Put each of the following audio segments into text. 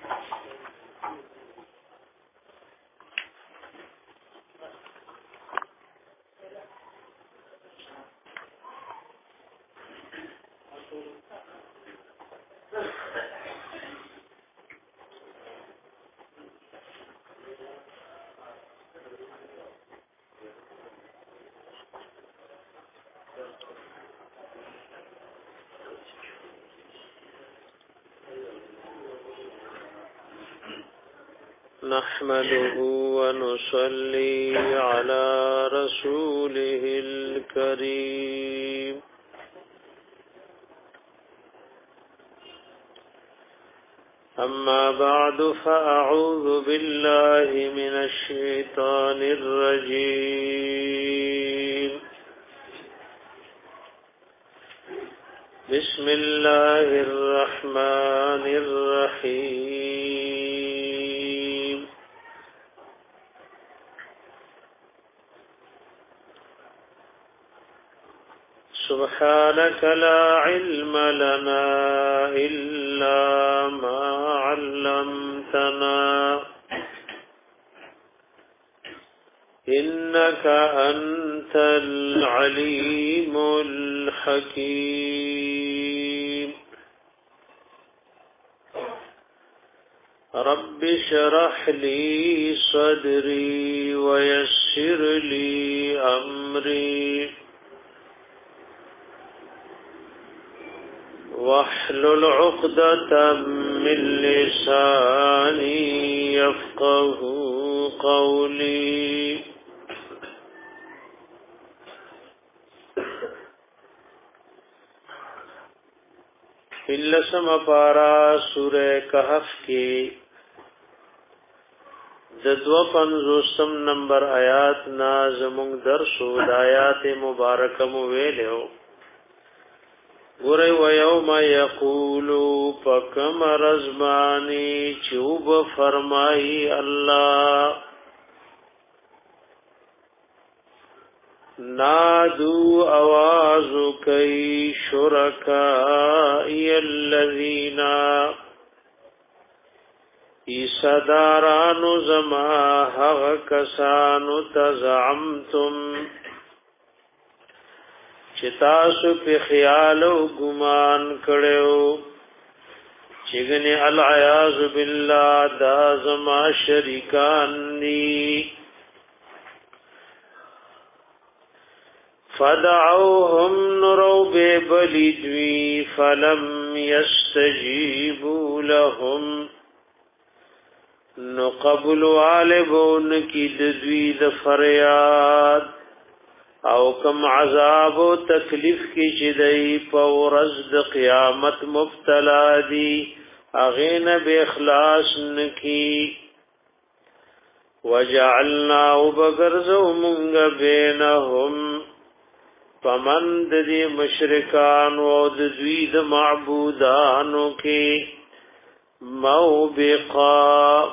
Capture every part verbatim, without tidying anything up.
نحمده ونصلي على رسوله الكريم أما بعد فأعوذ بالله من الشيطان الرجيم بسم الله الرحمن الرحيم سبحانك لا علم لنا إلا ما علمتنا إنك أنت العليم الحكيم رب اشرح لي صدري ويسر لي أمري واحلل عقدة من لساني يفقه قولي لسم پارا سورہ کہف کی ددو پنزوستم نمبر آیات نازمونگ درسو دایات مبارکم ویلیو گوری و یوم یقولو پکم رزمانی چوب فرمائی اللہ نادو آوازو کئی شرکائی الذین ایسادارانو زما حق کسانو تزعمتم چتاسو پی خیال و گمان کڑیو چگنی العیاذ باللہ دا زما شریکان دی فدعوهم نرو بے بلیدوی فلم یستجیبو لهم نقبل والبون کی ددوی دفریاد او کم عذاب و تکلیف کی چدئی پورز د قیامت مبتلا دی اغین بے اخلاص نکی وجعلنا وبگرزو منگ بینهم پمند دی مشرکان و دوید معبودانو کی موبقا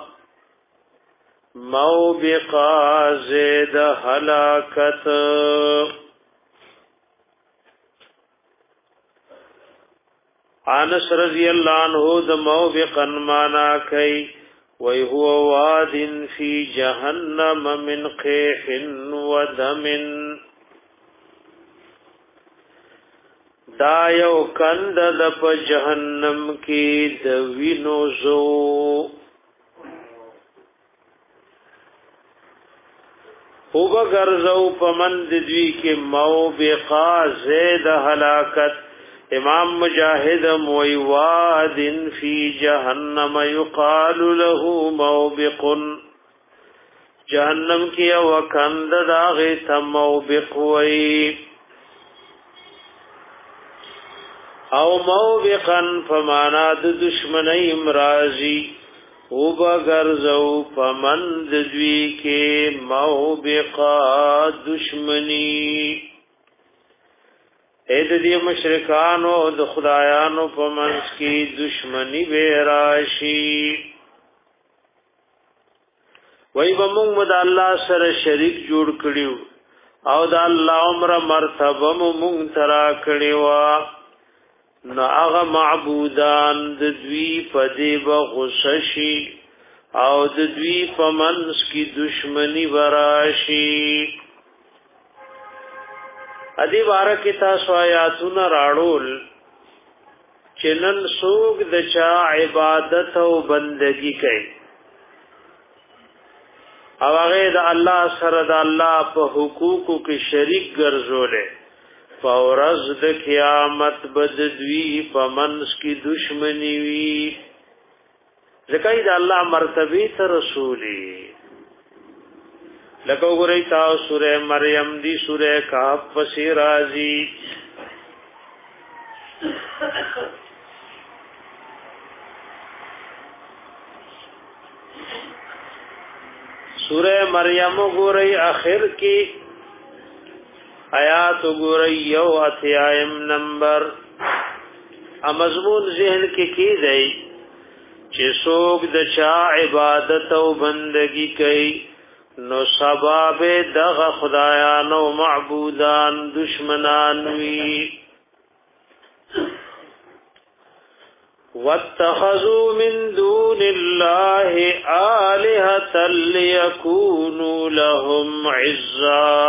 موبقا زید حلاکت انس رضی اللہ عنہ د موبقا مانا کئی وی هو واد فی جہنم من قیح و دم دا یو کند د په جهنم کې د وینو زو او بغرزو پمند دوی کې موبقا زید هلاکت امام مجاهد موي واد فی جهنم یقال له موبق جهنم کې او کند داغه ثم موبق وی او موبقا فمانا د دشمنی امرازی او بغرزو پمند دوی کې موبقا دشمنی اې د دې مشرکانو د خدایانو پمنس کې دشمنی به راشي وای بمون مد الله سره شریک جوړ کړیو او د الله عمر مرتبه مونږ ترا کړیو نو هغه معبودان د دوی په دی بغوسشي او د دوی په منځ کې دشمنی وراشي. ادي بارکه تاسو آیاتونه راړول چنن سوق د چا عبادت او بندگی کوي او هغه د الله سره د الله په حقوقو کې شریک ګرځولې فورز د قیامت بد دوی په منځ کې دشمنی وی ځکه د الله مرتبه ته رسولي. لکه وګورئ تاسو سوره مریم دی سوره کهف پسې راځي سوره مریم وګورئ اخر کې آیات وګورئ یو اتیایم نمبر امزمون ذهن کې کی دی چې څوک د چا عبادت او بندگی کوي نو سبب دغه خدایان او معبودان دشمنان وی. واتخذوا من دون الله آلهة ليكونوا لهم عزا.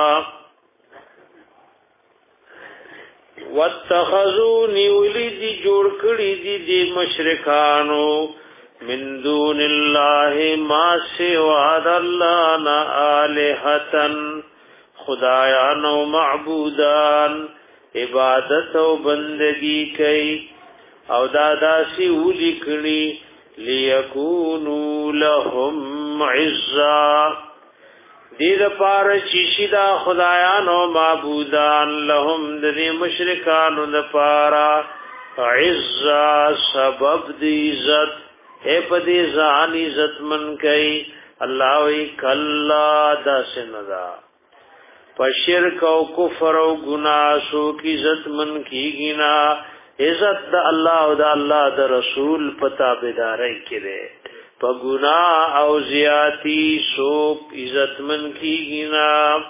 واتخذوا نیولی دی جوړ کړی دی دی مشرکانو من دون الله ما سوا الله نا آلهتن خدایان او معبودان عبادت او بندگی کوي او دادا سی اولی کړي ليكونوا لهم عزا دې لپاره چې شیدا خدایان او معبودان لهم د مشرکانو لپاره عزا سبب دی عزت اے پدی ځان عزت من کئ الله وی کلا داسندا پشرک او کفر او گناہ سو کی عزت من کیږي نا عزت د الله او د الله د رسول پتا بيدارای کړي په گناہ او زیاتی سو عزت من کیږي نا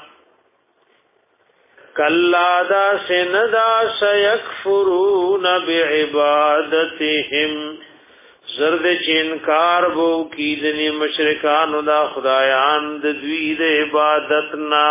کلا داسندا سيكفرون بعبادتهم زرد چې انکار وو کی د مشرکانو دا خدایان د دوی د عبادت نا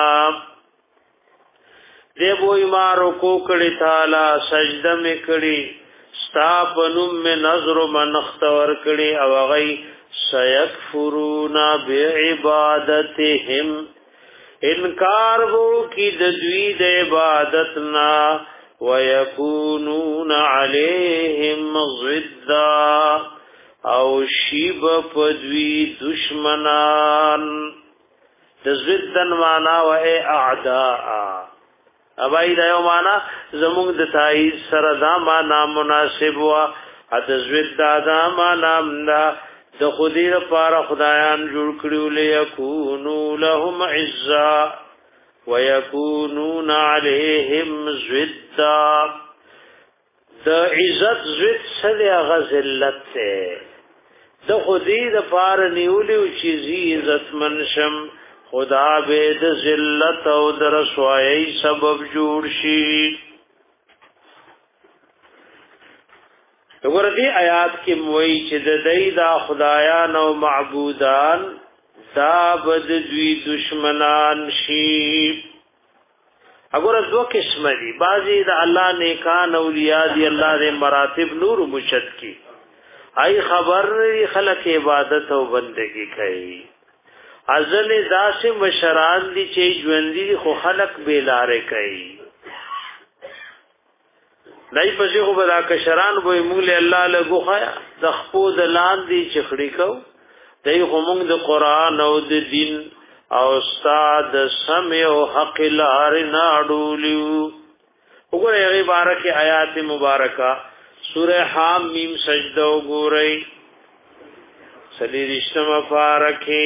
دی وای مارو کو کړي تعالی سجده می کړي ستا پنوم می نظر منختور کړي او غي سيكفرون بعبادتهم انکار وو کی د دوی د عبادت نا ويكونون عليهم ضدا او شیب پدوی دشمنان د ضدن معنا و اعداء ابای دا یو معنا زموږ د تایید سره دا معنا مناسب وا د ضد دا معنا د خودی لپاره خدایان جوړ کړیو ليكونوا لهم عزا ويكونون عليهم ضدا د عزت ضد سره غزلت ته د خودی د پار نیولیو چیزی عزت منشم خدا به د ذلت او د رسوایی سبب جوړ شي. وګوره دې آیات کې موي چې د دې دا خدایان او معبودان دا بد دوی دشمنان شي. وګوره دوه قسم دي بعضي د الله نیکان اولیاء دي الله دې مراتب نور مشد کی ای خبر خلق عبادت او بندگی کوي ازل داسې مشران دي چې ژوندۍ خو خلق بیلاره کوي دای په ځای خو بلا کشران وې موږ له الله له غوخه د خپو د لاندې چخړی کو دای خو موږ د قران او د دین او استاد سمع او حق لار ناډولیو وګوره یې بارکه آیات مبارکه سورہ حم میم سجدہ وګورئ سلی رښتما فارکه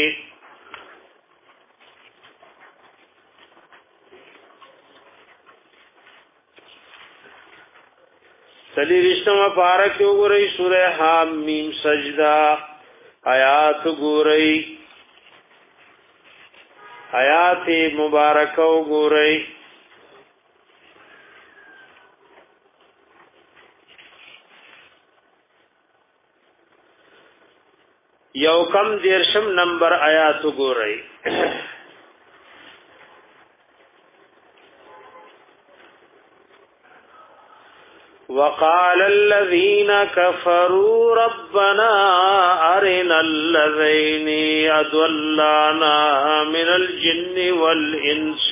سلی رښتما فارکه وګورئ سورہ حم میم سجدہ آیات وګورئ آیات مبارکه وګورئ یو کم دیرشم نمبر آیات وګورئ. وقال الذين كفروا ربنا أرنا الذين أضلانا من الجن والإنس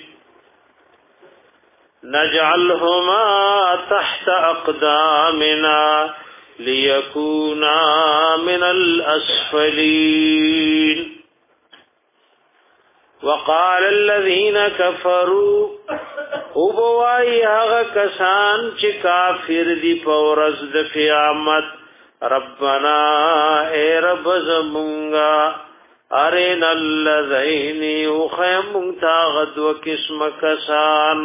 نجعلهما تحت أقدامنا ليكونا من الأسفلين. وقال الذين كفروا او بوای هغه کسان چې کافر دي په ورځ د قیامت ربنا اے رب زمونږه ارنا الذین یخیمتا غد و قسم کسان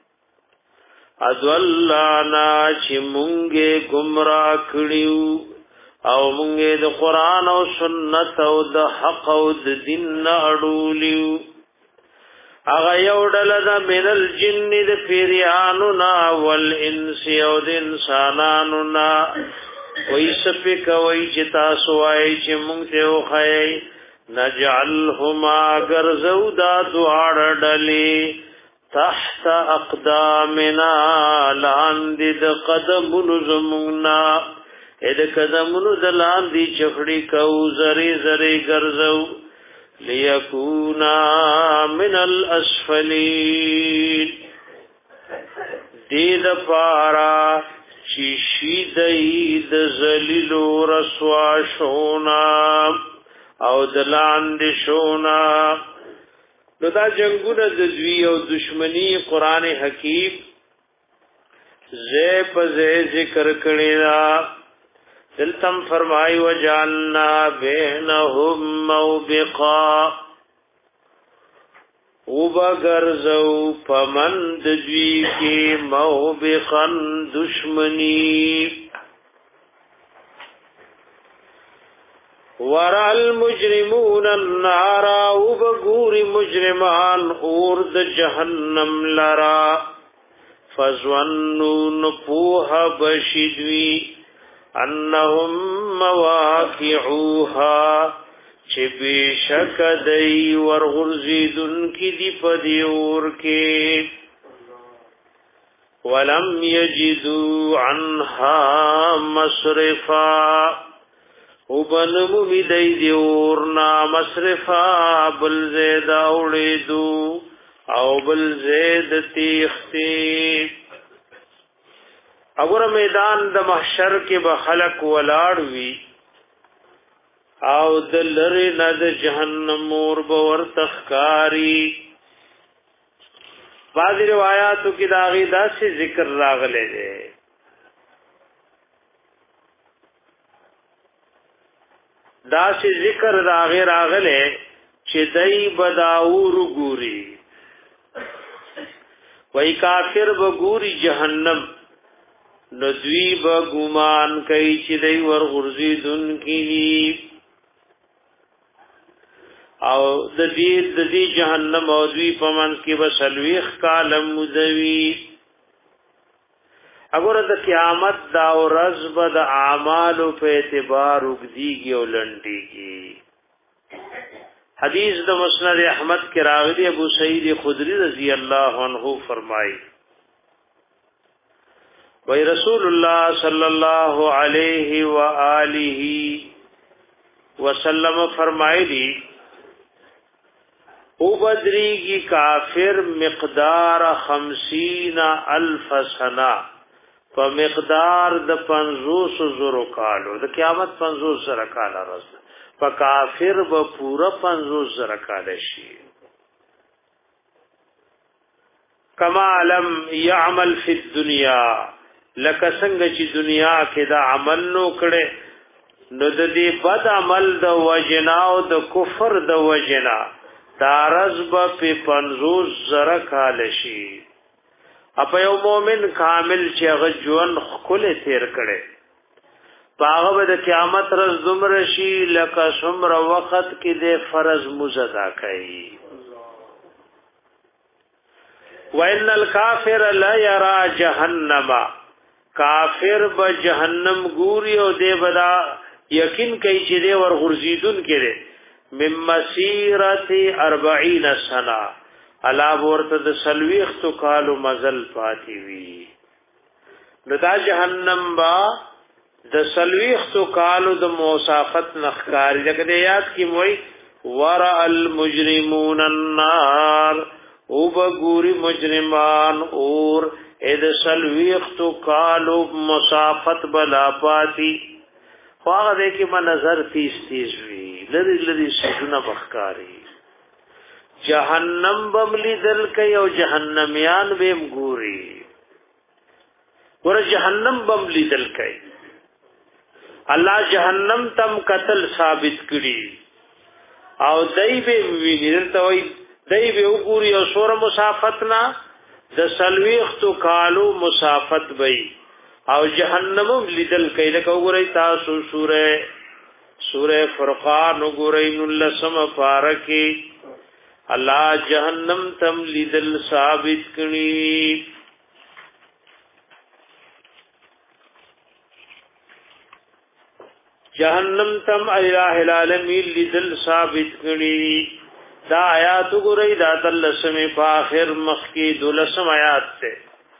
ادولانا چې مونږه گمراه کړیو او مونږه د قران او سنت او د حق او د دین اړولیو. اغا یو ډله د منل جن د پیریانو نا والانس او د انسانانو نا وای سپک وای چې تاسو وای چې مونږ ته وخی نجعلهما غرزو دا دوار ډلې تحت اقدامنا لاندې د قدمونو زمونا اې د قدمونو د لاندې چخړی کو زری زری غرزو ليكونا من الاسفلين دید پارا چیشی دید زلیلو رسوا شونا او دلاند شونا. نو دا جنگونه د دوی او دشمنی قران حکیم زی په زی ذکر کړی دا. دلتم فرمائی وجعلنا بینهم موبقا وبگرزو پمند دوی کی موبقا دشمنی. ورا المجرمون النار وبگور مجرمان اورد جہنم لرا فظنون پوها بشدوی انهم مواقعوها چې بشک دای ورغرزیدن کی دی پدیور کې ولم یجدوا عنها مصرفا وبنمو دی دیورنا مصرفا بل زید اولیدو او بل زید تیختی. اگر میدان د محشر کې به خلق ولاړ وي او د لری نه د جهنم اور به ورتخکاری. بعض روایتو کې دا غي داسې ذکر راغلی دی داسې ذکر راغی راغلی چې دای بداور ګوري وای کافر به ګوري جهنم ندوی با گمان کئی چی دی ورغرزی دن کی او د دې د دې جهنم او دوی پمن کې بسلويخ کالم مدوي. اگر د قیامت دا ورځ به د اعمالو په اعتبار وګديږي او لنډيږي. حدیث د مسند احمد کې راغلی ابو سعید خدری رضی الله عنه فرمایي وی رسول الله صلی الله علیه و آله وسلم فرمایلی او بدری کی کافر مقدار خمسین الف سنه په مقدار د پنځوس زرو کالو د قیامت پنځوس زره کال راځي په کافر به پورا پنځوس زره کال شي. کما لم يعمل فی الدنيا لکه څنګه چې دنیا کې دا عمل نو کړي نو د دې بد عمل د وجنا او د کفر د وجنا دا رزب په پنځوس زره کال شي. اپ یو مؤمن کامل چې هغه ژوند خپل تیر کړي باغ به د قیامت ورځ دومره شي لکه څومره وخت کې د فرض مزدا کوي. وان الکافر لا یرا جهنم کافر به جهنم ګوري او دی بدا یقین کوي چې دی ور غرزیدون کړي مم مسیرت اربعین سنه علا ورته د سلويخت کالو مزل پاتې وی نو دا جهنم با د سلويخت کالو د موصافت نخکاری لکه یاد کی موي ورا المجرمون النار او بغوري مجرمان اور اذ سلويخت کالو مسافت بلا پاتی خواغه دې کې ما نظر تیز تیز وی لری لری شونه بخکاری جهنم بملی دل کوي او جهنميان بهم ګوري ور جهنم بملی دل کوي الله جهنم تم قتل ثابت کړي او دای به ویني ته وای دای به وګوري او سور مسافتنا د سلويخت کالو مسافت وای او جهنم لیدل کله وګورئ تاسو سوره سوره فرقان وګورئ نل سم فارکی الله جهنم تم لیدل ثابت کړي جهنم تم الہ العالمین لیدل ثابت کړي دا آیات وګورئ دا تلسمه په اخر مخ کې دولسم آیات ته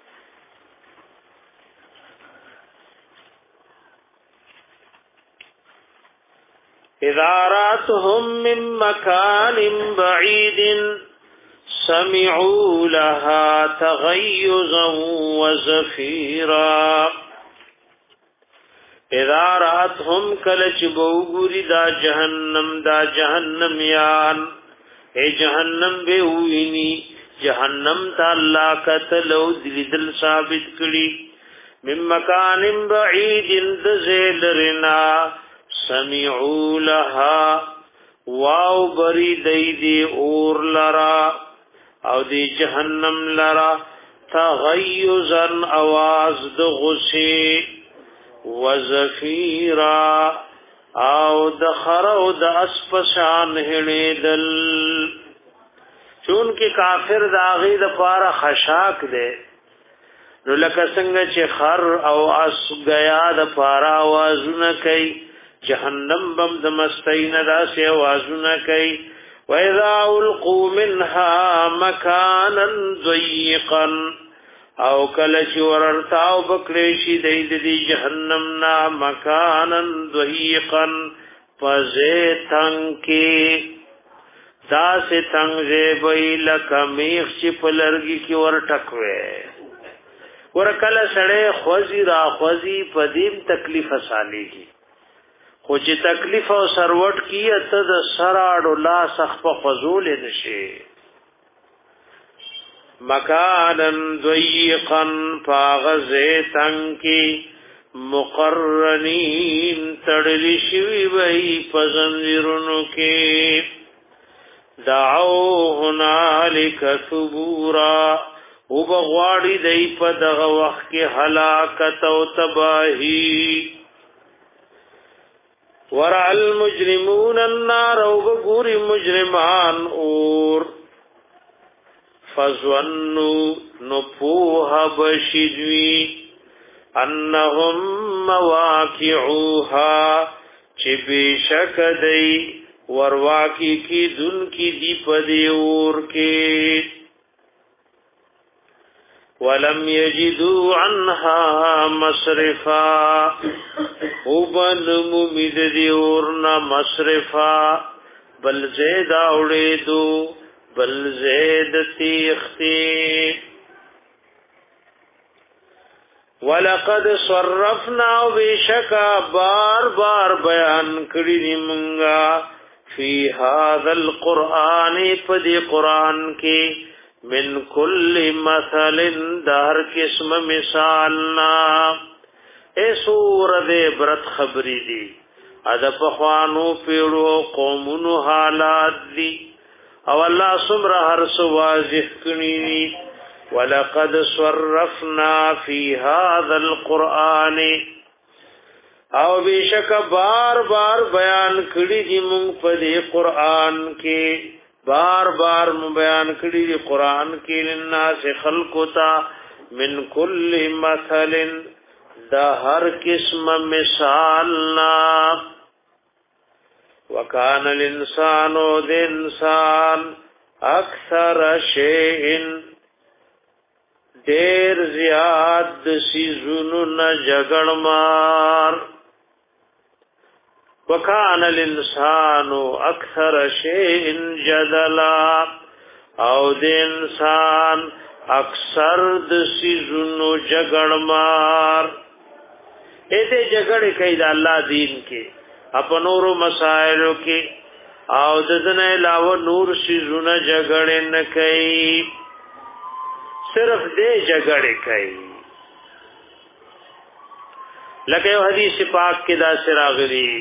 اذا راتهم من مكان بعيد سمعوا لها تغيظا وزفيرا اذا راتهم کلچ بوګوري دا جهنم دا جهنم یان اے جهنم به ویني جهنم تعالی قتلو دل ثابت کړي من مکان بعید ذلرنا سمعوا لها واو بری دی دی اور لرا او دی جهنم لرا تغیزا آواز د غصه وزفیرا او د خرو د اسپشان هړیدل چون کې کافر داغي د پاره خشاک دی نو لکه څنګه چې خر او اس غیا د پاره आवाजونه کوي جهنم بم د مستین داسې आवाजونه کوي واذا القوا منها مكانا ضيقا او کله چې ورتاو بکړې شي د دې جهنم نا مكانا ضيقا فزيتن کې داسې څنګه به لکمیخ چې پلرګي کې ورټکوي ورکله سړې خوځي را خوځي پدیم تکلیف اساليږي خو چې تکلیف او سروټ کیه ته د سراړو لا سخ په فزول نشي مکانن ضيقا فغزتن کی مقرنین تړلی شوی وای پزنجرونو کې دعو هنالک ثبورا او بغواړي دای په دغه وخت کې هلاکت او تباہی ورع المجرمون النار او بغوري مجرمان اور فظنوا نپوها بشدوی انهم مواقعوها چې بشک دی ورواکی کی دن کی دی پدی اور کې ولم يجدوا عنها مصرفا وبن ممد دیورنا مصرفا بل زید اوڑیدو بل زید تیختی ولقد صرفنا بشکا بار بار بیان کړی دی مونږه فی هذا القرآن پدی قرآن کې من کل مثل دار قسم مثالنا اے سور دے برت خبری دی ادب خوانو پیڑو قومونو حالات دی او اللہ سمر ہر سو واضح کنی ولقد صرفنا فی هذا القرآن او بیشک بار بار بیان کړي دی مونږ په دې قرآن کې بار بار بیان کړي دی قرآن کې للناس خلقتا من کل مثل دا هر قسم مثالنا وکان الانسان د انسان اکثر شیء ډیر زیات د سيزونو نه جګړ مار وکان الانسان اکثر شیء جدلا او د انسان اکثر د سيزونو جګړ مار اته جګړې کوي د الله دین کې اپنورو مسائلو کې او د دنه علاوه نور سيزونه جګړې نه کوي صرف دې جګړې کوي لکه یو حدیث پاک کې دا سراغلی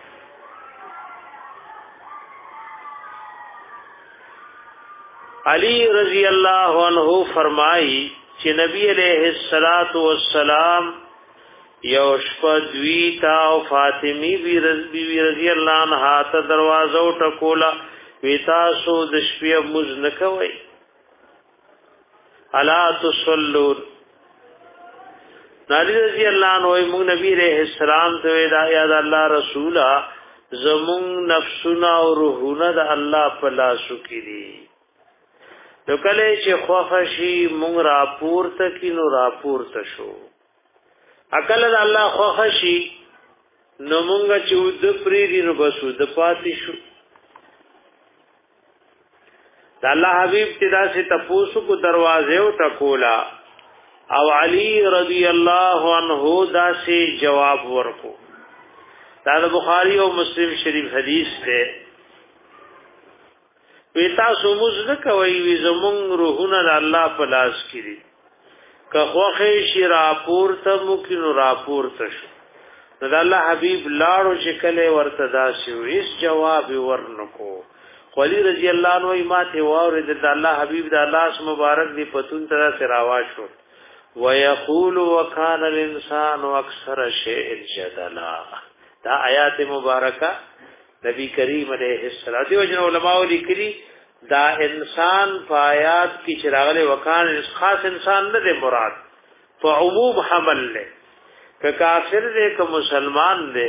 علی رضی اللہ عنہ فرمائی چې نبی علیہ الصلات والسلام یو شپه دوی تا او فاطمی بی رضی اللہ عنہا ته دروازه ټکولا ویتا سو د شپې مز نکوي الا تصلون نبی رضی اللہ عنہ موږ نبی علیہ السلام ته دا یاد الله رسولا زمون نفسنا او روحنا د الله په لاسو کې دي نو کله چې خوښ شي موږ راپورته کینو راپورته شو عقل د الله خوښ شي نو مونږ چې د پریری نو بسو د پاتې شو د الله حبیب تدا سے تپوسو کو دروازه او ټکولا او علی رضی الله عنه دا سے جواب ورکو دا د بخاری او مسلم شریف حدیث ته پیتا سومز نه کوي وي زمون روحونه د الله په لاس کې دي که خوخه شي راپور ته ممکن راپور ته شو نو د الله حبیب لاړو چې کله ورته داسي ویس جواب ورنکو خلی رضی الله عنه ماته واورید د الله حبیب د الله اس مبارک دی پتون ترا سراوا شو ويقول وكان الانسان اکثر شیء جدلا دا آیات مبارکه نبی کریم علیہ الصلوۃ والسلام علماء لیکلي دا انسان پایات کی چراغله وکان خاص انسان نه دی مراد په عموم حمل له ک کافر دی ک مسلمان دی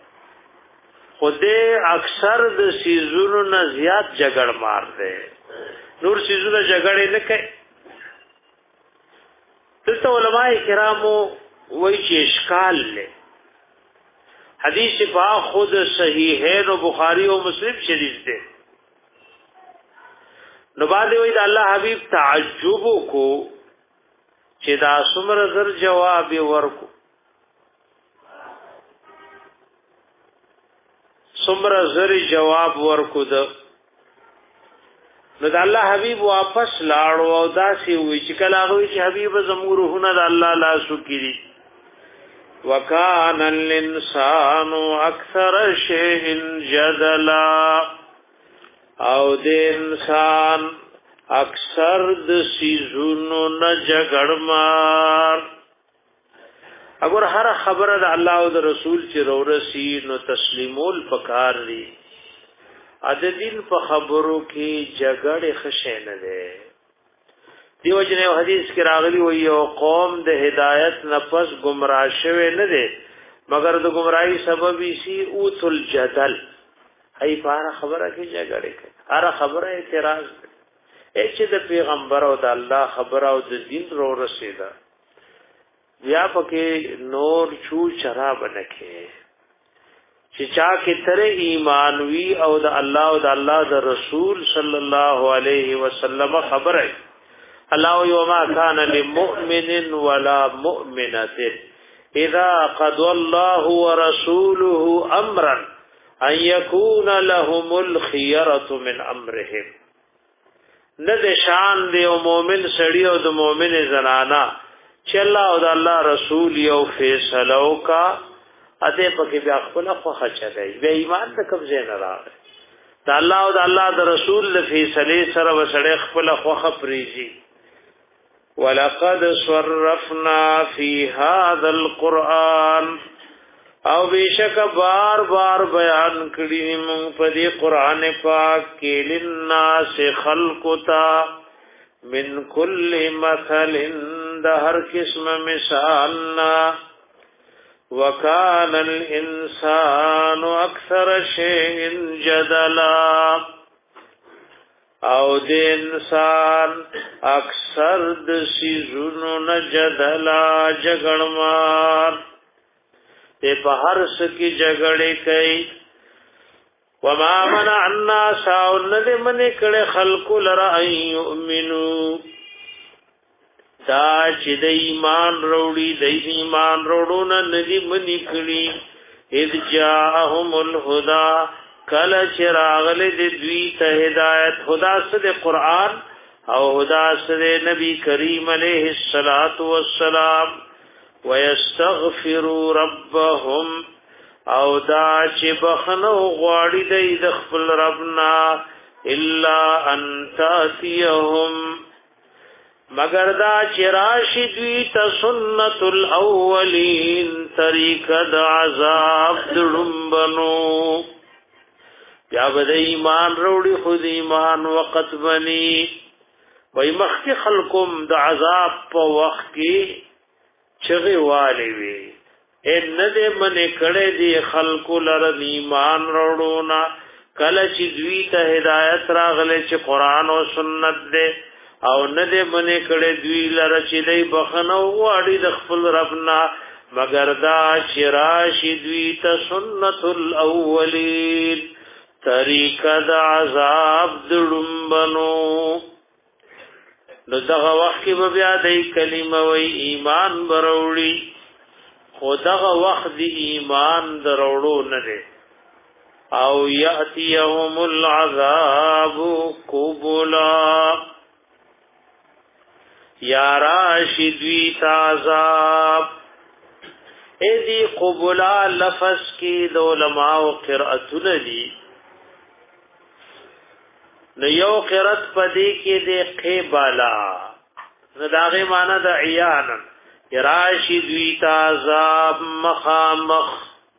خوده اکثر د سيزونو نه زیات جګړ مار دی نور سيزونو جګړې نه کوي دلته علماء کرامو وایي چې اشکال له حدیث با خود صحیحین و بخاری و مسلم شریف دی نو بعد وی دا الله حبیب تعجب کو چې دا څومره زر جواب ورکو څومره زر جواب ورکو دا نو دا الله حبیب واپس لاړو او دا سی وی چې کله هغه چې حبیب زمورهونه دا الله لاسو کړي وکان الانسان اکثر شیء جدلا او د انسان اکثر د سيزونو نه جګړ مار اگر هر خبره د الله او د رسول چې ورسی نو تسلیمول پکار دی ا د دین په خبرو کې جګړه خشه نه ده دیو جنو حدیث کې راغلی وي او قوم د هدایت نفس گمراه شوه نه ده مگر د گمراهی سبب شي اوتل جدل ای پاره خبره کې جګړه کوي هر خبره اعتراض کوي چې د پیغمبر او د الله خبره او د دین رو رسیدا بیا پکې نور چو شراب نکې چې چا کې تر ایمان وی او د الله او د الله د رسول صلی الله علیه وسلم خبره الله یوما کان للمؤمن ولا مؤمنه اذا قضى الله ورسوله امرا ان يكون لهم الخيرة من امرهم نه د شان دی او مؤمن سړی او د مؤمن زنانا چې الله او د الله رسول یو فیصله وکا اته پکې بیا خپل خو چلای بیا ایمان ته قبضه نه راغی د الله او د الله د رسول له فیصله سره وسړی خپل خو خپریږي ولقد صرفنا في هذا القرآن او بیشک بار بار بیان کړي موږ په دې قران پاک کې للناس خلقتا من كل مثل د هر قسم مثالنا وکان الانسان اکثر شیء جدلا او د انسان اکثر د سيزونو نه جدلا جګړمار ته په هر څه کې جګړې کوي وما منع الناس ان من کړه خلق لرا يؤمنو دا چې د ایمان وروړي د ایمان وروړو نه ندي منی کړي اذ جاءهم الهدى کله چې راغله د دوی ته هدایت خدا سره قرآن او خدا سره نبی کریم علیه الصلاۃ والسلام ويستغفروا ربهم او دا چې بخنو غواړي د خپل ربنا الا ان تاتيهم مگر دا چې راشي دوی ته سنت الاولین طریقه د عذاب دړمبنو بیا به د ایمان وروړي خو د ایمان وخت بني وای مخکې خلقم د عذاب په وخت کې چغې والي وي ان دې منې کړه دي خلق لره ایمان وروړونا کله چې دوی ته هدایت راغله چې قران او سنت دې او نه دې منې کړه دوی لره چې دې بخنو واړي د خپل ربنا مگر دا چې راشي دوی ته سنت الاولین طریقه د عذاب دړمبنو نو دغه وخت کې بیا د کلمه وی ایمان بروړي خو دغه وخت د ایمان دروړو نه دی او یاتیهم العذاب قبلا یا راشدوی تعذاب ایدی قبلا لفظ کی د علماء قرأتون دی نو یو قرأت پدی کی دی قبلا نو داغی معنی دا عیانا راشد وی تعذاب مخامخ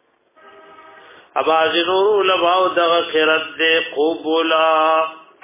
اباز نور علماء دغه قرأت دی قبلا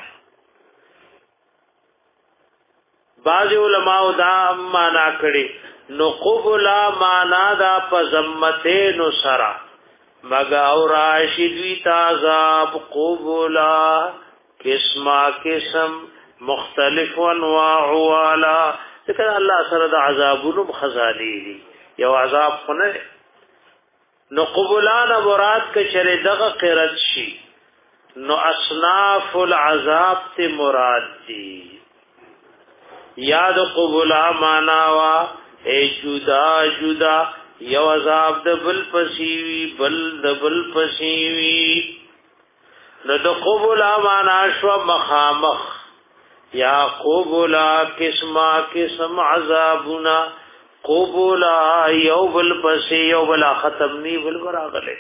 بعض علماء دا مانا کړي نو قبلا معنا دا پزمته سرا مگا اور راشد وی تعذاب قبلا قسمه قسم مختلف انواع والا ذکر الله سره د عذابونو خزانه دي یو عذاب خنه نو قبلان مراد ک چره دغه قرت شي نو اصناف العذاب ته مراد دي یاد قبلا معنا وا اے جدا جدا یو عذاب د بل پسیوی بل د بل پسیوی نو د قبلا معنا شو مخامخ یا قبلا قسمه قسم عذابنا قبلا یو بل پسی یو بلا ختم نی بل براغله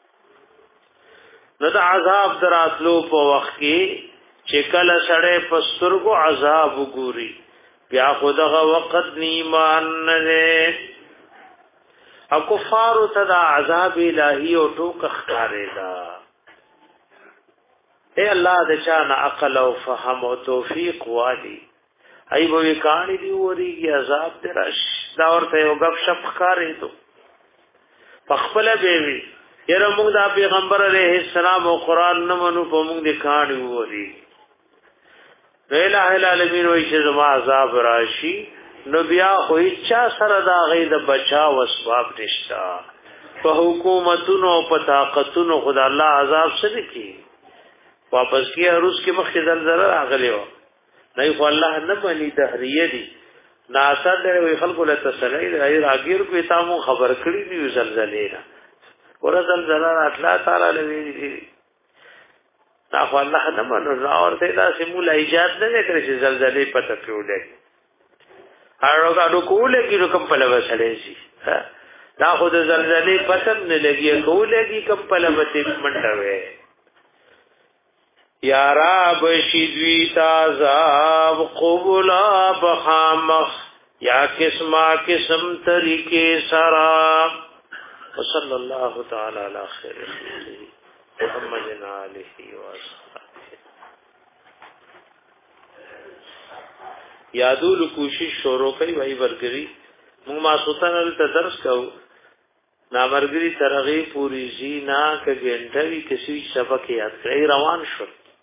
نو د عذاب دراتلو په وخت کې چې کله سړی په سترګو عذاب وګوري بیا خدغه وخت نیمان نه او کفار ته د عذاب الهی او ټوک ښکارې دا اے الله د چانه عقل او فهم او توفیق والی ای به کانی دی وریږي عذاب دې راش دا ورته یو غب شپ ښکارې ته پخپل بیوی یره موږ د پیغمبر علیه السلام او قران نه منو په موږ دې کانی وری الہ العالمین وای چې زما عذاب راشي نو بیا خو اچا سره دا غي د بچا وسباب نشتا په حکومتونو او په طاقتونو خدای الله عذاب سره کی واپس کیا روس کې مخکې زلزلہ راغلی و نه خو الله نه بني دهریه دي ناسا دې وی خلکو له تسلی راګیر کو تاسو خبر کړی دی زلزلې نه ور زلزلہ راتلا تعالی لوي دي دا خو الله نه منو اور ته دا سیمول ایجاد نه کړی چې زلزلې پته پیولې هغه غاډو کولې کې کوم په لور سره شي دا خو د زلزلې پته نه لګي کولې کې کوم په لور ته منډوي یارا بشدوی تعذاب قبلا بخامخ یا قسمہ قسم طریقے سرا وصلی اللہ تعالی علی خیر محمد علیہ وآلہ یادول کوشش شروع کئی بھائی برگری مونږ ما سوتن ته درس کوو نامرګری ترغی پوری زینا ک ګنټوي کسی سبق یاد کړی روان شو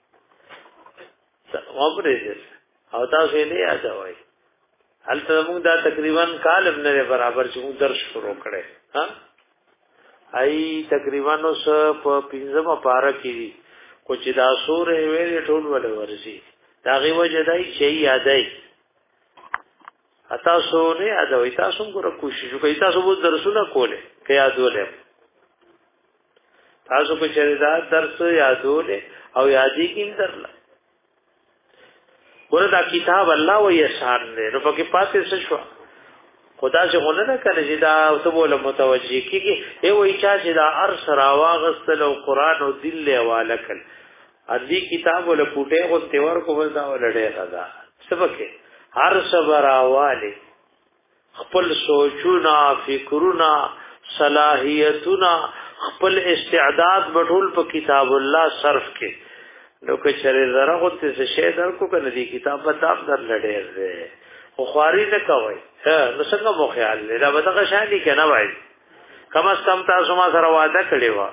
وبره دې او تاسو یې یاد وای هلته موږ دا تقریبا کال ابن برابر چې موږ درس شروع کړي ها ای تقریبا نو س په پنځمه پارا کې کو چې دا سورې ویلې ټول ول ورسي دا غي وجدای شي یادای اتا سو نه یادوي تاسو ګره کوشش وکړئ تاسو به درسونه کوله کې یادولې تاسو په چیرې دا درس یادولې او یادې کین درل ګره دا کتاب الله و یسان نه نو پکې پاتې څه شو خدا سے غونه نه کړي چې دا ته بوله متوجي کیږي ای وای چا چې دا ارس راواغستل او قران او دل له حواله کړ ادي کتاب ول پټه او تیور کو ودا ولړې غدا سبکه هر صبر اواله خپل سوچونا فکرونا صلاحیتونا خپل استعداد بټول په کتاب الله صرف کې نو که چره زره غوته څه شه در کو کنه دي کتاب په تاب در لړې ده خو خواري نه کوي ها نو څنګه مو خیال لري دا به څنګه شادي کنه وای کم از کم تاسو ما سره وعده کړی و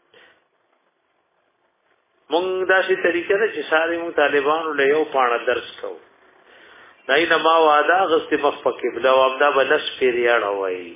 مونږ داسې طریقې ده چې ساري مو طالبانو له یو پاڼه درس کوو دای نه ما وعده غستې مخ پکې بلا او دا بدس پیریاړ وای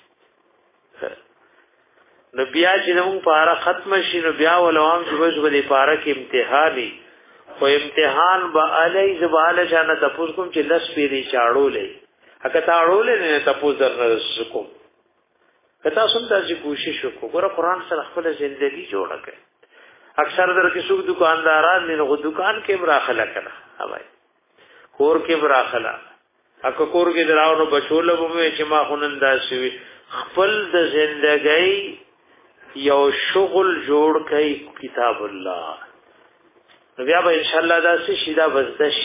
نو بیا چې موږ پارا ختم شي نو بیا ولوام چې وځو به پارا کې امتحاني خو امتحان به علی زباله جانه تاسو کوم چې لس پیری چاړولې اګه تاړولې نه تاسو درنه کوم کته سم تاسو کوشش وکړو ګور قرآن سره خپل ژوندۍ جوړ کړئ اکثر در کې څوک دکانداران نه غو دکان کې براخله کړه اوای کور کې براخله اګه کور کې دراونو بچول به چې ما خوننداسي خپل د ژوندۍ یو شغل جوړ کړئ کتاب الله نو بیا به ان شاء الله دا سې شیدا بزدش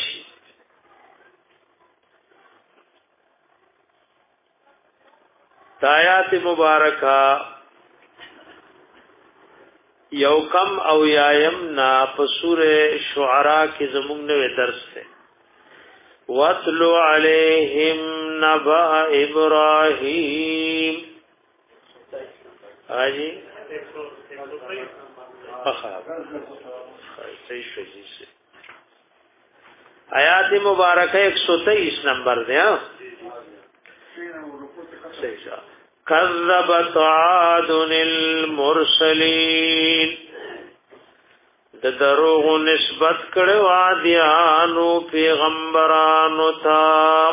آیات مبارکه یو کم او یایم نا په سوره شعراء کې زموږ نوې درس ده وَاتْلُ عَلَيْهِمْ نَبَأَ إِبْرَاهِيمَ آجی آیات مبارکہ ایک سو تیئیس نمبر دیا کذبت عاد المرسلین د دروغ نسبت کړو عادیانو پیغمبرانو ته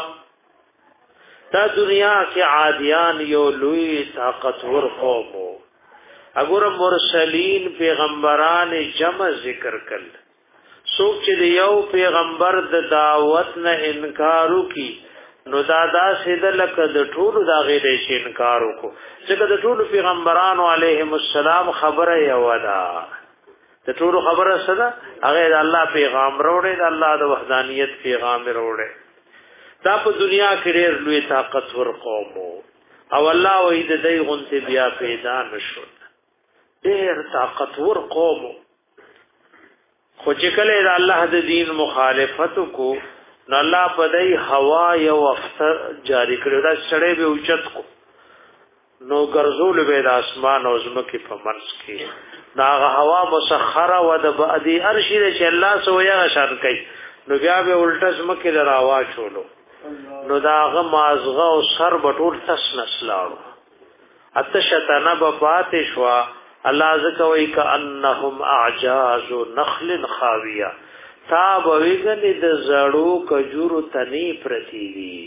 دا دنیا کې عادیان یو لوی طاقتور قوم اگر مرسلین پیغمبران جمع ذکر کړل څوک چې یو پیغمبر د دعوت نه انکار وکي نو دادا سیدل کده ټول دا غیر شي انکار وکړو چې د ټول پیغمبرانو علیهم السلام خبره یو ده د ټول خبره سره هغه د الله پیغام وروړي د الله د وحدانیت پیغام وروړي دا په دنیا کې ډېر لوی طاقتور قوم او الله وې د دې غونته بیا پیدا نشو ډېر طاقتور قوم خو چې کله د الله د دین مخالفت کو نو الله په دې هوا یو وخت جاری کړو دا سړې به اوچت کو نو ګرځول به د اسمان او زمکه په منځ کې دا هوا مسخره و د بعدي ارشد چې الله سویا شان کوي نو بیا به الټه زمکه لراوا چولو نو داغه مازغه او سر بټول تس نسلاړو اتشتنا بپات شوا الله زکوي کانهم اعجاز نخل خاويه تا بویګل د زړو کجورو تنی پرتیوی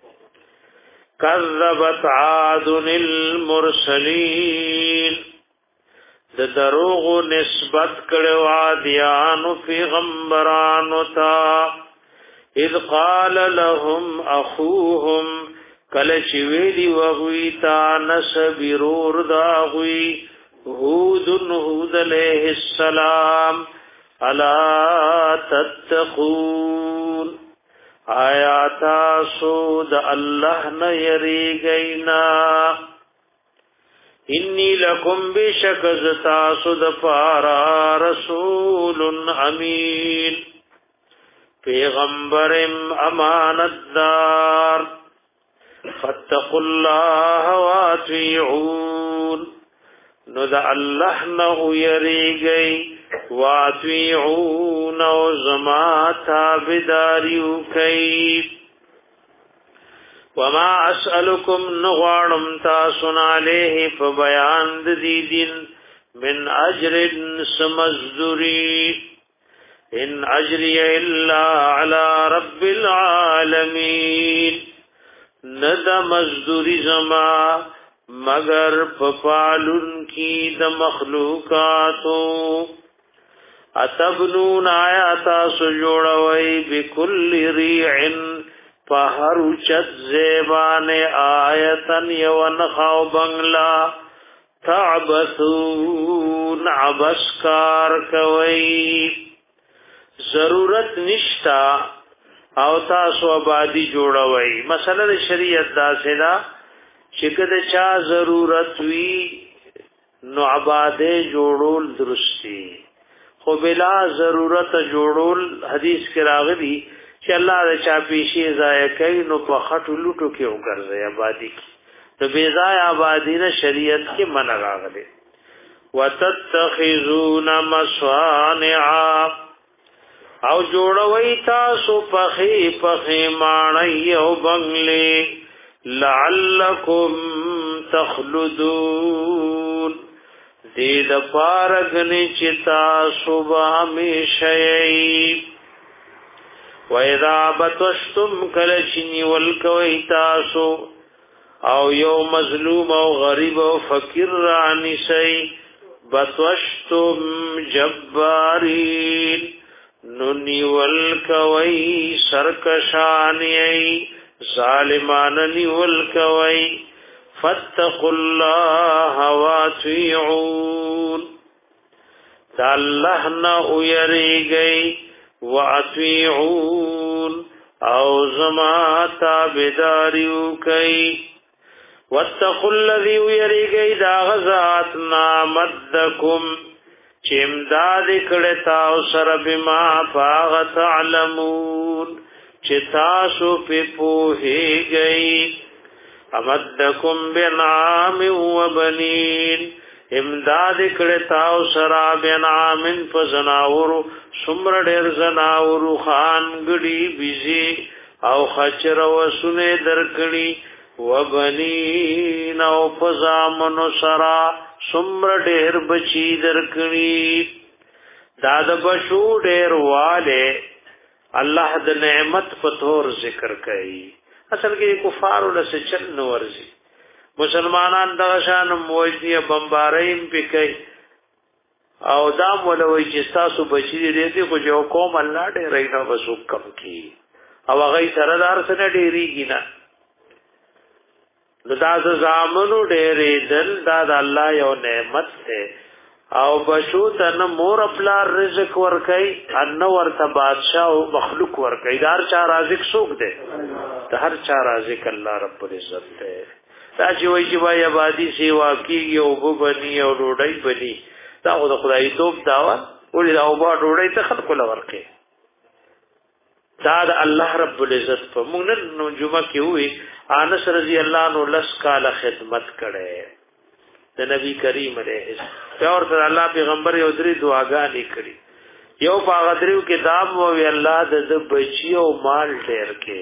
کذبت عاد المرسلین د دروغ نسبت کړو عادیانو پیغمبرانو ته اذ قال لهم اخوهم کله چې ویلی وغوی تا نسبرور داغوی هود هود علیہ السلام الا تتقون آیات سود الله نه یریږینا انی لکم بشک زتا سود پارا رسول امین پیغمبرم امانتدار فاتقوا الله واطيعون نو دا الله نه یریږي واطيعون او زما تابعداریو کوي وما اسالکم نغوانم تاسو علیه فبیان دی دین من اجر سمزدری ان اجری الا علی رب العالمین ند مزدوری زما مگر پپالن کی د مخلوقاتو اتبنون آیاتا سجوڑوی بکل ریع پہر چت زیبان آیتن یون خاو بنگلا تعبثون عبسکار کوئی ضرورت نشتا او تاسو آبادی جوړوي مسله د شریعت دا سدا چې کله چا ضرورت وی نو آباده جوړول درستی خو بلا ضرورت جوړول حدیث کې راغلی چې الله د چا پیشي ضایع کوي نو په خټو لوټو کې وګرځي آبادی نو بے ضایع آبادی نه شریعت کې منع راغلی وتتخذون مصانع او جوړوي تاسو پخې پخې ماڼۍ او بنگلې لعلکم تخلدون دې د پارګنې چې تاسو به همیشه یې وَإِذَا بَطَشْتُمْ کلچنی ولکوي تاسو او یو مظلوم او غریب او فقیر رانی سي بطشتم جبارین نونی والکوی سرکشانی ظالماننی والکوی فاتقوا الله واطیعون دا اللہ نا اویریگئی واطیعون او زما تابداریو کئی واتقوا الذی اویریگئی دا غزات نامدکم چې امداد کړه تاسو سره بما فاغ تعلمون چې تاسو په پوهیږئ امدکم بنعام وبنین امداد کړه تاسو سره بنعام فزناور سمر ډیر زناور خان ګړي بيزي او خچر وسونه درکړي وبنین او فزامن سرا سمر ډیر بچی درکړي داد بشو ډیر والے الله د نعمت په تور ذکر کوي اصل کې کفار ول څه چل نو ورزي مسلمانان د شان موجدي بمباریم پکې او دا مولوي چې تاسو بچی دې خو جو قوم الله ډیر رینو وسو کم کی او هغه سردار سره ډیریږي نه دا د زامنو ډېرې دل دا د الله یو نعمت ده او بشو تن مور خپل رزق ورکي ان ورته بادشاہ او مخلوق ورکي دار چا رازق څوک ده ته هر چا رازق الله رب العزت ده دا چې وایي چې وای آبادی سیوا کیږي او وبني او ډوډۍ بني دا خو د خدای توپ داوا ولې دا او با ډوډۍ ته خلق لورکي دا د الله رب العزت په موږ نن جمعه کې وي انس رضی الله عنه لس کال خدمت کړي د نبی کریم علیه السلام اور تر الله پیغمبر یو درې دعاګانې کړي یو په غدریو کې دام او الله د بچي او مال ډېر کې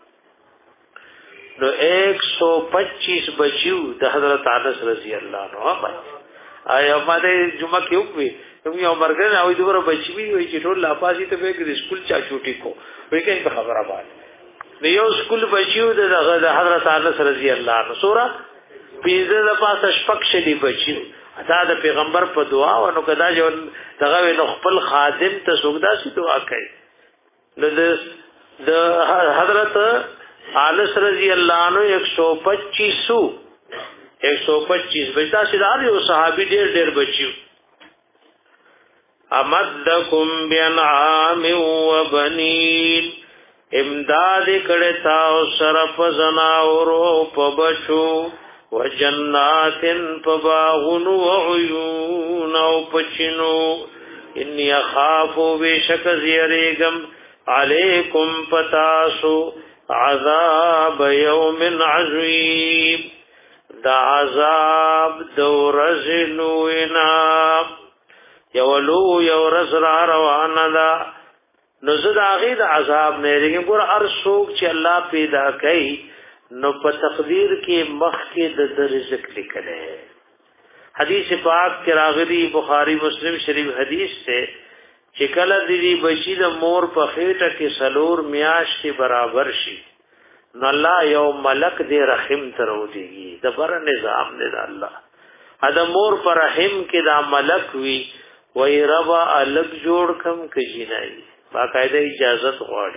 نو ایک سو پچیس بچیو د حضرت انس رضی الله عنه آیا ماده جمعه کې وي کوم یو مرګ نه وي دوره بچی وي چې ټول لا پاسې ته به سکول چا چوټي کو وي کې خبره باندې یو سکول بچیو د حضرت انس رضی الله عنه سورہ پیزه د پاسه شپک شلی بچیو دا د پیغمبر په دعا او نو کدا جو دغه نو خپل خادم ته سوګدا سي دعا کوي نو د حضرت انس رضی الله عنه ایک سو پچیس ایک سو پچیس بچتا سیدار یو صحابی ډیر ډیر بچیو امدکم بینعام وبنین امداد کړه تاسو سره په زناورو په بچو وجناتن په باغونو وعيون او پچینو انی اخافو بشک زیریګم علیکم پتاسو عذاب یوم عظیم دا عذاب دورز لوینا یولو یورز را روانا دا نزد آغی دا عذاب نه لیکن ګور هر څوک چې الله پیدا کوي نو په تقدیر کې مخ کې د رزق لیکل ہے. حدیث پاک کې راغلی بخاری مسلم شریف حدیث سے چې کله دې بچی د مور په خېټه کې سلور میاشتې برابر شي نو الله یو ملک دې رحم تر ودیږي د بر نظام دې الله ا د مور پر رحم کې دا ملک وی وای ربا الګ جوړ کم کې جنای باقاعده اجازه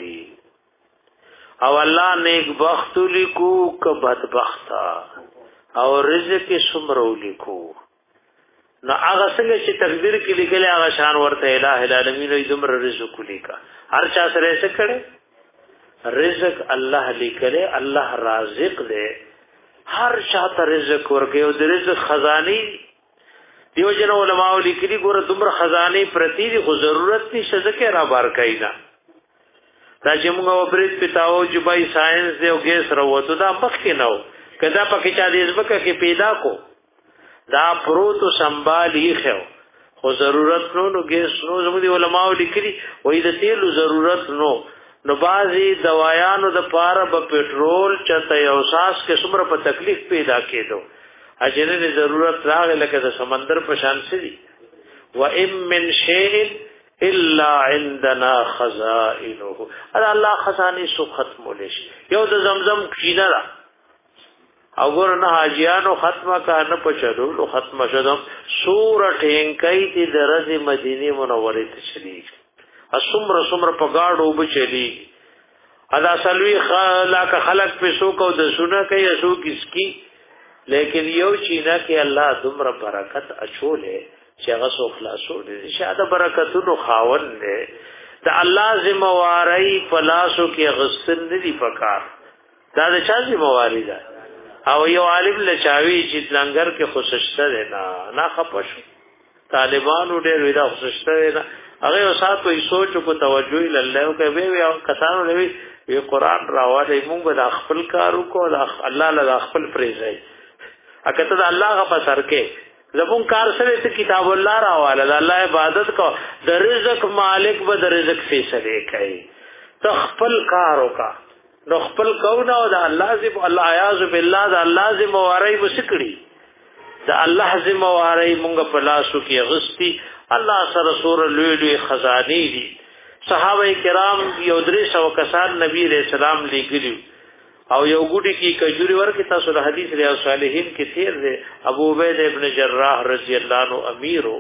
غواړي او الله نیک بخت لیکو ک بدبختا او رزق سمرو لیکو نو هغه څنګه چې تقدیر کې لیکل هغه شان ورته الٰه العالمین ای دمر رزق لیکا هر چا سره څه کړي رزق الله لیکل الله رازق دی هر چا ته رزق ورکي او د رزق خزاني دیو جن علماء لیکلي ګوره دمر خزاني پرتی دی خو ضرورت نشته ځکه را بار کاینا دا چې موږ وبرید پتاو جبای ساينس دی او ګیس راوته دا مخ کې نو کدا پکې چا دې ځبکه کې پیدا کو دا پروتو سنبالی خو خو ضرورت نو نو ګیس نو زموږ دی علماء لیکلي وې د تیلو ضرورت نو نو بازي دوايانو د پاره په پټرول چته یو ساس کې څومره په تکلیف پیدا کېدو اجنه ضرورت راغله لکه د سمندر په شان سي و ام من شيء الا عندنا خزائنه الله خزانه سو ختم ولش یو د زمزم کینه او ګور نه حاجیانو ختمه کا نه پچلو ختمه شدم سوره ټینګای دي درځي مدینه منوره ته چلی اسمر سمر په گاډو بچلی ادا سلوی خلق خلق په سو کو د سونه کوي اسو کیسکی لیکن یو چینا کې الله دمر برکت اچولې چې هغه سو خلاصو دي شاده برکتونو خاون دي د الله ذمہواری پلاسو کې غسل دي پکار دا د چا ذمہواری ده او یو عالم لچاوی چې لنګر کې خوششته ده نه نه خپش طالبانو ډېر ودا خوششته ده هغه وسات وي سوچ کو توجه لله کوي وي او کسانو لوي وی قران راواله موږ به خپل کارو کو الله له خپل پریزای اکته د الله غ په سر کې زبون کار سره ته کتاب الله راواله الله عبادت کو د رزق مالک به د رزق فیصله کوي تخپل کارو کا نو خپل کونا او د الله ذم الله اعاذ بالله د الله ذم واری وسکړي د الله ذم واری مونږ په لاسو کې غستی الله سره سور لوی لوی خزاني دي صحابه کرام یو درې سو کسان نبی رسول الله لګلی او یو ګډي کې کجوري ورکه تاسو د حدیث ریاض صالحین کې تیر دی ابو عبید ابن جراح رضی الله عنه امیرو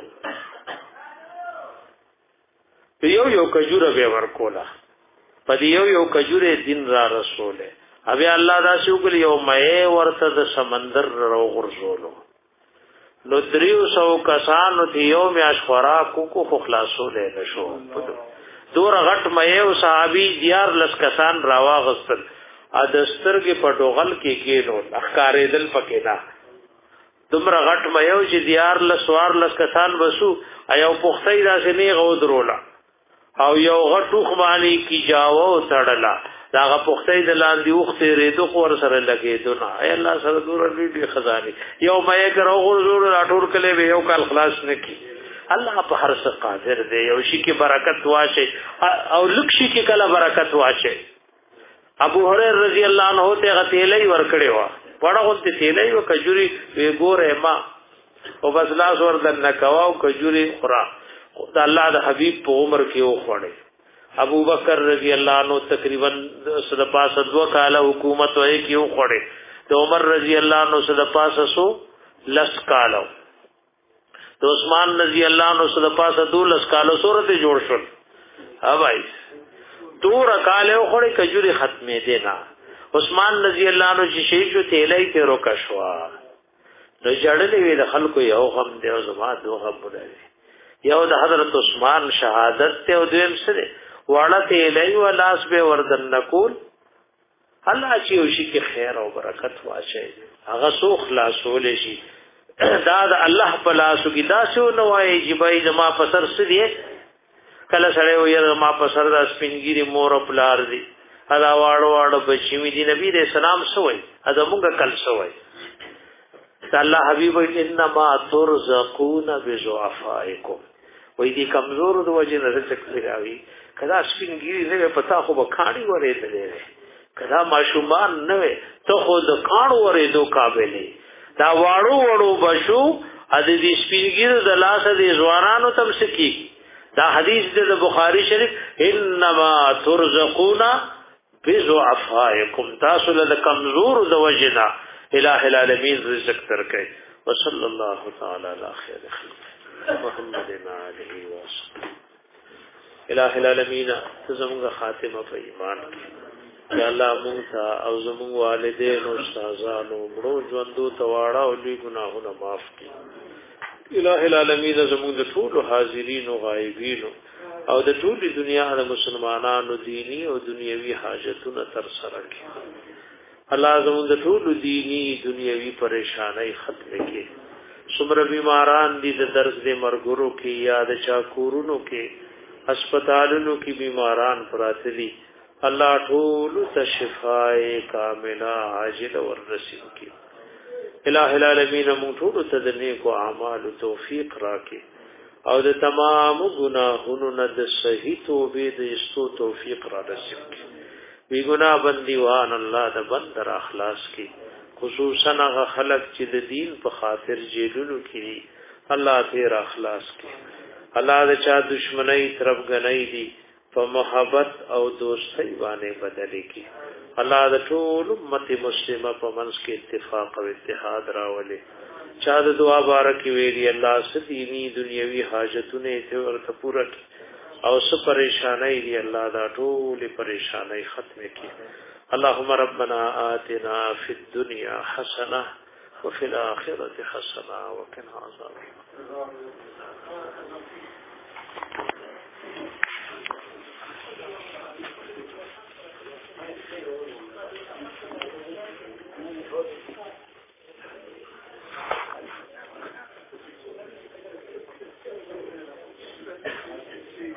یو یو کجوره به ورکولا پدې یو یو کجوره دین را رسوله ابي الله دا شو کړ یو مې ورته د سمندر رو غرزولو نو دریو سو کسانو دی یو میاش خوراکو کو خو خلاصوله نشو دور غټ مې او صحابي دیار لس کسان راوا غستل ا دستر کې پټوغل کې کېنو اخکارې دل پکې دا دمر غټ مې او چې دیار لسوار لس کسان وسو ایو پختای داسې نه غو درولا او یو غټو خمانی کی جاوو تړلا داغه پختې د لاندې وخته ریدو خور سره لګېدو نه اي الله سره دور لري خزانه یو مې کرو غور راټور کله به یو کال خلاص نکي الله په هر څه قادر دی یو شي کې برکت واشه او لکشي کې کله برکت واشه ابو هريره رضی الله عنه ته غتیلې ور کړې و پړغونته تیلې و کجوري وی ګوره ما او بس لاس ور دن نکواو کجوري خورا د الله د حبيب په عمر کې و خوړې ابو بکر رضی الله عنه تقریبا صد پاس دو کاله حکومت وای کې و خوړې د عمر رضی الله عنه صد پاس سو لس کالو د عثمان رضی الله عنه صد پاس دو لس کالو سورته جوړ شول ها بھائی دور کاله و خوړې کجوري ختمې دي نه عثمان رضی الله عنه چې شهید شو تیلای ته روکا شو نو جړلې وی د خلکو یو غم دی او زما دوه غم بلای یو د حضرت عثمان شهادت ته او دویم سره واړه تیلای و لاس به وردن نکول الله چې وشي کې خیر او برکت واچي هغه سو خلاصول شي دا د الله په لاسو کې دا سو نو وايي چې بای زما په سر سړي کله سره وي زما په سر د سپینګيري مور او پلار دي ادا واړو واړو بچی می دی نبی رسول سلام سوې ادا موږ کل سوې الله حبیب انما ترزقون بضعفائکم وې دي کمزور د وجه نه رزق لري کدا سپینګری نه پتا خو به کانی ورې دلې کدا ماشومان نه ته خو د کانو ورې دو قابلې دا واړو واړو بشو ا دې سپینګری د لاسه د ځوانانو تم سکی دا حدیث د بخاری شریف انما ترزقون بضعفائکم تاسو له کمزور د وجه نه الہ العالمین رزق ترکے وصلی اللہ تعالی علی خیر خلق محمد علیہ وسلم الہ العالمین زمونږ خاتمه په ایمان کې یا الله مونږ ته او زمونږ والدین او استادانو مړو ژوندو ته واړه او لوی ګناهونه معاف کړي الہ العالمین زمونږ د ټول حاضرین او غایبین او د ټول دنیا د مسلمانانو دینی او دنیوي حاجتونه تر سره کړي الله زموږ د ټول دینی دنیوي پریشانای ختم کړي څومره بیماران دي د درس د مرګورو کې یا د چاکورونو کې هسپتالونو کې بیماران پراته دي الله ټول ته شفای کامله عاجله ورنصیب کړي الہ العالمین موږ ټول ته د نیکو اعمال توفیق راکړي او د تمام ګناهونو نه د صحیح توبې د استو توفیق را نصیب کړي بی گناہ بندیوان الله د بندر اخلاص کی خصوصا هغه خلق چې د دین په خاطر جیلونو کې الله تیر اخلاص کی الله د چا دشمنی طرف غنۍ دي په محبت او دوستۍ باندې بدلې کی الله د ټول امت مسلمه په منځ کې اتفاق او اتحاد راولي چا د دعا بارک ویلي الله ستینی دنیوي حاجتونه ته ورته پوره کی او سو پریشانای دی الله دا ټول پریشانای ختم کړي اللهم ربنا آتنا فی الدنيا حسنه وفي الاخره حسنه وقنا عذاب النار